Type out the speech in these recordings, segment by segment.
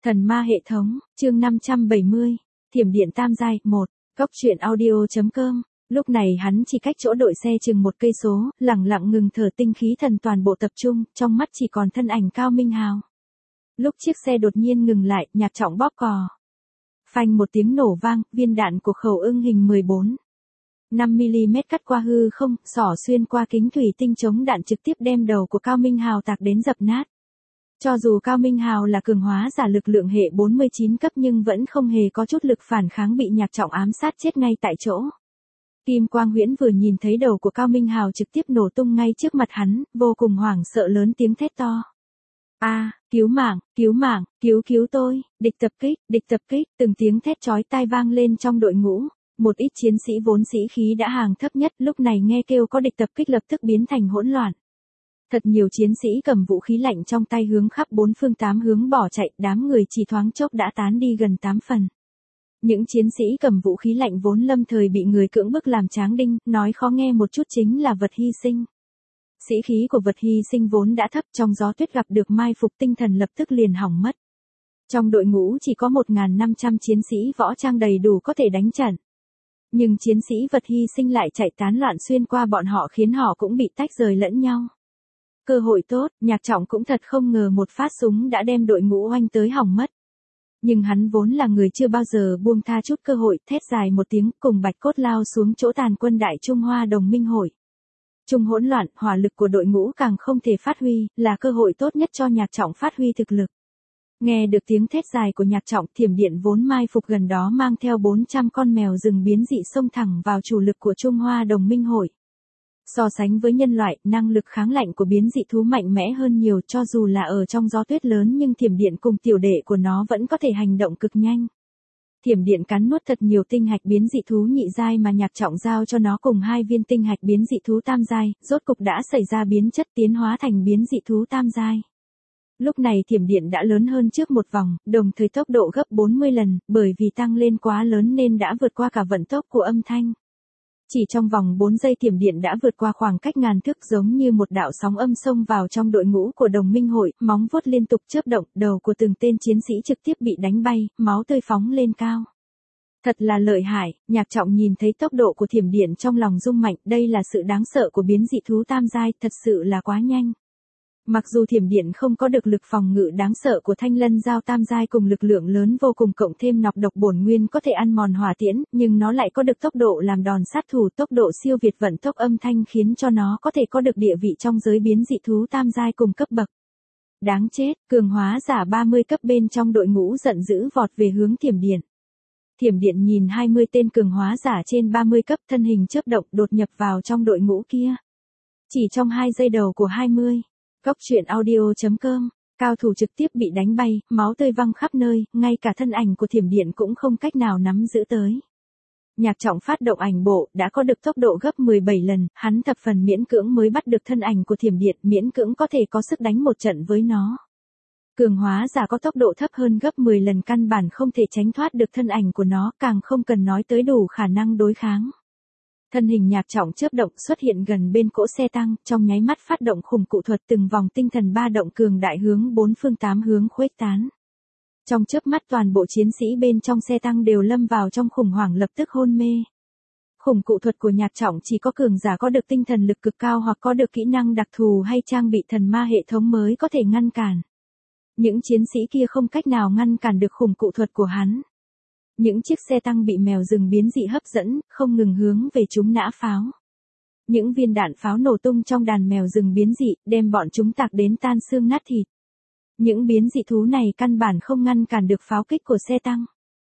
Thần ma hệ thống, chương 570, Thiểm điện tam giai, 1, Cốc truyện audio.com. Lúc này hắn chỉ cách chỗ đội xe chừng 1 cây số, lặng lặng ngừng thở, tinh khí thần toàn bộ tập trung, trong mắt chỉ còn thân ảnh Cao Minh Hào. Lúc chiếc xe đột nhiên ngừng lại, Nhạc Trọng bóp cò. Phanh một tiếng nổ vang, viên đạn của khẩu ưng hình 14. 5mm cắt qua hư không, xỏ xuyên qua kính thủy tinh chống đạn, trực tiếp đem đầu của Cao Minh Hào tạc đến dập nát. Cho dù Cao Minh Hào là cường hóa giả lực lượng hệ 49 cấp nhưng vẫn không hề có chút lực phản kháng, bị Nhạc Trọng ám sát chết ngay tại chỗ. Kim Quang Huyễn vừa nhìn thấy đầu của Cao Minh Hào trực tiếp nổ tung ngay trước mặt hắn, vô cùng hoảng sợ lớn tiếng thét to. Cứu mạng, cứu tôi, địch tập kích, từng tiếng thét chói tai vang lên trong đội ngũ. Một ít chiến sĩ vốn sĩ khí đã hàng thấp nhất lúc này nghe kêu có địch tập kích lập tức biến thành hỗn loạn. Thật nhiều chiến sĩ cầm vũ khí lạnh trong tay hướng khắp 4 phương 8 hướng bỏ chạy, đám người chỉ thoáng chốc đã tán đi gần 8 phần. Những chiến sĩ cầm vũ khí lạnh vốn lâm thời bị người cưỡng bức làm tráng đinh, nói khó nghe một chút chính là vật hy sinh. Sĩ khí của vật hy sinh vốn đã thấp, trong gió tuyết gặp được mai phục, tinh thần lập tức liền hỏng mất. Trong đội ngũ chỉ có 1.500 chiến sĩ võ trang đầy đủ có thể đánh trận. Nhưng chiến sĩ vật hy sinh lại chạy tán loạn xuyên qua bọn họ, khiến họ cũng bị tách rời lẫn nhau. Cơ hội tốt, Nhạc Trọng cũng thật không ngờ một phát súng đã đem đội ngũ oanh tới hỏng mất. Nhưng hắn vốn là người chưa bao giờ buông tha chút cơ hội, thét dài một tiếng, cùng Bạch Cốt lao xuống chỗ tàn quân Đại Trung Hoa Đồng Minh Hội. Trung hỗn loạn, hỏa lực của đội ngũ càng không thể phát huy, là cơ hội tốt nhất cho Nhạc Trọng phát huy thực lực. Nghe được tiếng thét dài của Nhạc Trọng, thiểm điện vốn mai phục gần đó mang theo 400 con mèo rừng biến dị xông thẳng vào chủ lực của Trung Hoa Đồng Minh Hội. So sánh với nhân loại, năng lực kháng lạnh của biến dị thú mạnh mẽ hơn nhiều, cho dù là ở trong gió tuyết lớn nhưng thiểm điện cùng tiểu đệ của nó vẫn có thể hành động cực nhanh. Thiểm điện cắn nuốt thật nhiều tinh hạch biến dị thú nhị giai mà Nhạc Trọng giao cho nó cùng 2 viên tinh hạch biến dị thú tam giai, rốt cục đã xảy ra biến chất tiến hóa thành biến dị thú tam giai. Lúc này thiểm điện đã lớn hơn trước một vòng, đồng thời tốc độ gấp 40 lần, bởi vì tăng lên quá lớn nên đã vượt qua cả vận tốc của âm thanh. Chỉ trong vòng 4 giây thiểm điện đã vượt qua khoảng cách ngàn thước, giống như một đạo sóng âm xông vào trong đội ngũ của Đồng Minh Hội, móng vuốt liên tục chớp động, đầu của từng tên chiến sĩ trực tiếp bị đánh bay, máu tươi phóng lên cao. Thật là lợi hại, Nhạc Trọng nhìn thấy tốc độ của thiểm điện trong lòng rung mạnh, đây là sự đáng sợ của biến dị thú tam giai, thật sự là quá nhanh. Mặc dù thiểm điện không có được lực phòng ngự đáng sợ của thanh lân giao tam giai cùng lực lượng lớn vô cùng cộng thêm nọc độc bổn nguyên có thể ăn mòn hỏa tiễn, nhưng nó lại có được tốc độ làm đòn sát thủ, tốc độ siêu việt vận tốc âm thanh khiến cho nó có thể có được địa vị trong giới biến dị thú tam giai cùng cấp bậc. Đáng chết, cường hóa giả 30 cấp bên trong đội ngũ giận dữ vọt về hướng thiểm điện. Thiểm điện nhìn 20 tên cường hóa giả trên 30 cấp, thân hình chớp động đột nhập vào trong đội ngũ kia. Chỉ trong 2 giây đầu của 20. Cốc truyện audio.com, cao thủ trực tiếp bị đánh bay, máu tươi văng khắp nơi, ngay cả thân ảnh của thiểm điện cũng không cách nào nắm giữ tới. Nhạc Trọng phát động ảnh bộ, đã có được tốc độ gấp 17 lần, hắn thập phần miễn cưỡng mới bắt được thân ảnh của thiểm điện, miễn cưỡng có thể có sức đánh một trận với nó. Cường hóa giả có tốc độ thấp hơn gấp 10 lần căn bản không thể tránh thoát được thân ảnh của nó, càng không cần nói tới đủ khả năng đối kháng. Thân hình Nhạc Trọng chớp động xuất hiện gần bên cỗ xe tăng, trong nháy mắt phát động khủng cụ thuật, từng vòng tinh thần ba động cường đại hướng 4 phương 8 hướng khuếch tán. Trong chớp mắt toàn bộ chiến sĩ bên trong xe tăng đều lâm vào trong khủng hoảng, lập tức hôn mê. Khủng cụ thuật của Nhạc Trọng chỉ có cường giả có được tinh thần lực cực cao hoặc có được kỹ năng đặc thù hay trang bị thần ma hệ thống mới có thể ngăn cản. Những chiến sĩ kia không cách nào ngăn cản được khủng cụ thuật của hắn. Những chiếc xe tăng bị mèo rừng biến dị hấp dẫn, không ngừng hướng về chúng nã pháo. Những viên đạn pháo nổ tung trong đàn mèo rừng biến dị, đem bọn chúng tạc đến tan xương nát thịt. Những biến dị thú này căn bản không ngăn cản được pháo kích của xe tăng.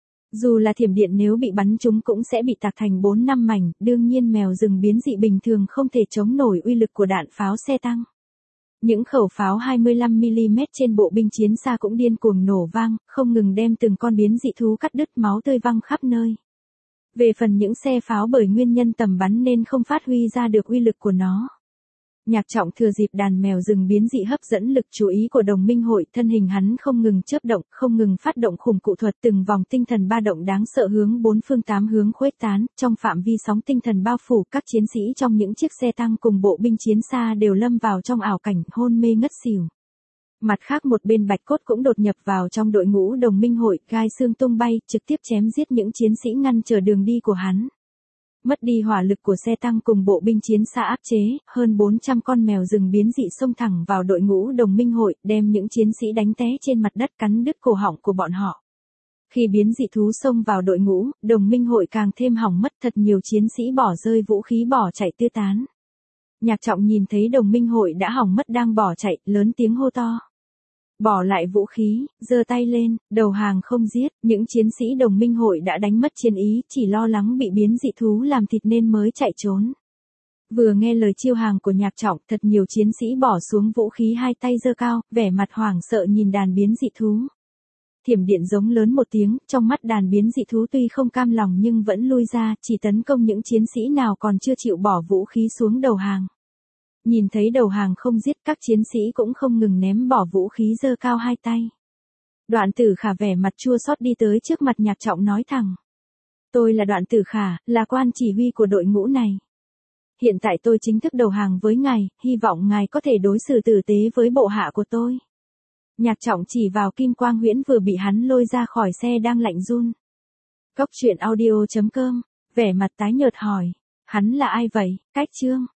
Dù là thiểm điện nếu bị bắn chúng cũng sẽ bị tạc thành 4-5 mảnh, đương nhiên mèo rừng biến dị bình thường không thể chống nổi uy lực của đạn pháo xe tăng. Những khẩu pháo 25mm trên bộ binh chiến xa cũng điên cuồng nổ vang, không ngừng đem từng con biến dị thú cắt đứt, máu tươi văng khắp nơi. Về phần những xe pháo bởi nguyên nhân tầm bắn nên không phát huy ra được uy lực của nó. Nhạc Trọng thừa dịp đàn mèo rừng biến dị hấp dẫn lực chú ý của Đồng Minh Hội, thân hình hắn không ngừng chớp động, không ngừng phát động khủng cụ thuật, từng vòng tinh thần ba động đáng sợ hướng 4 phương 8 hướng khuếch tán, trong phạm vi sóng tinh thần bao phủ, các chiến sĩ trong những chiếc xe tăng cùng bộ binh chiến xa đều lâm vào trong ảo cảnh hôn mê ngất xỉu. Mặt khác một bên Bạch Cốt cũng đột nhập vào trong đội ngũ đồng minh hội, gai xương tung bay, trực tiếp chém giết những chiến sĩ ngăn trở đường đi của hắn. Mất đi hỏa lực của xe tăng cùng bộ binh chiến xa áp chế, hơn 400 con mèo rừng biến dị xông thẳng vào đội ngũ đồng minh hội, đem những chiến sĩ đánh té trên mặt đất cắn đứt cổ họng của bọn họ. Khi biến dị thú xông vào đội ngũ, đồng minh hội càng thêm hỏng mất, thật nhiều chiến sĩ bỏ rơi vũ khí bỏ chạy tứ tán. Nhạc Trọng nhìn thấy đồng minh hội đã hỏng mất đang bỏ chạy, lớn tiếng hô to. Bỏ lại vũ khí, giơ tay lên, đầu hàng không giết, những chiến sĩ đồng minh hội đã đánh mất chiến ý, chỉ lo lắng bị biến dị thú làm thịt nên mới chạy trốn. Vừa nghe lời chiêu hàng của Nhạc Trọng, thật nhiều chiến sĩ bỏ xuống vũ khí, hai tay giơ cao, vẻ mặt hoảng sợ nhìn đàn biến dị thú. Thiểm điện giống lớn một tiếng, trong mắt đàn biến dị thú tuy không cam lòng nhưng vẫn lui ra, chỉ tấn công những chiến sĩ nào còn chưa chịu bỏ vũ khí xuống đầu hàng. Nhìn thấy đầu hàng không giết, các chiến sĩ cũng không ngừng ném bỏ vũ khí, giơ cao hai tay. Đoạn Tử Khả vẻ mặt chua xót đi tới trước mặt Nhạc Trọng nói thẳng. Tôi là Đoạn Tử Khả, là quan chỉ huy của đội ngũ này. Hiện tại tôi chính thức đầu hàng với ngài, hy vọng ngài có thể đối xử tử tế với bộ hạ của tôi. Nhạc Trọng chỉ vào Kim Quang Huyễn vừa bị hắn lôi ra khỏi xe đang lạnh run. Cốc truyện audio.com, vẻ mặt tái nhợt hỏi. Hắn là ai vậy, Cách Chương?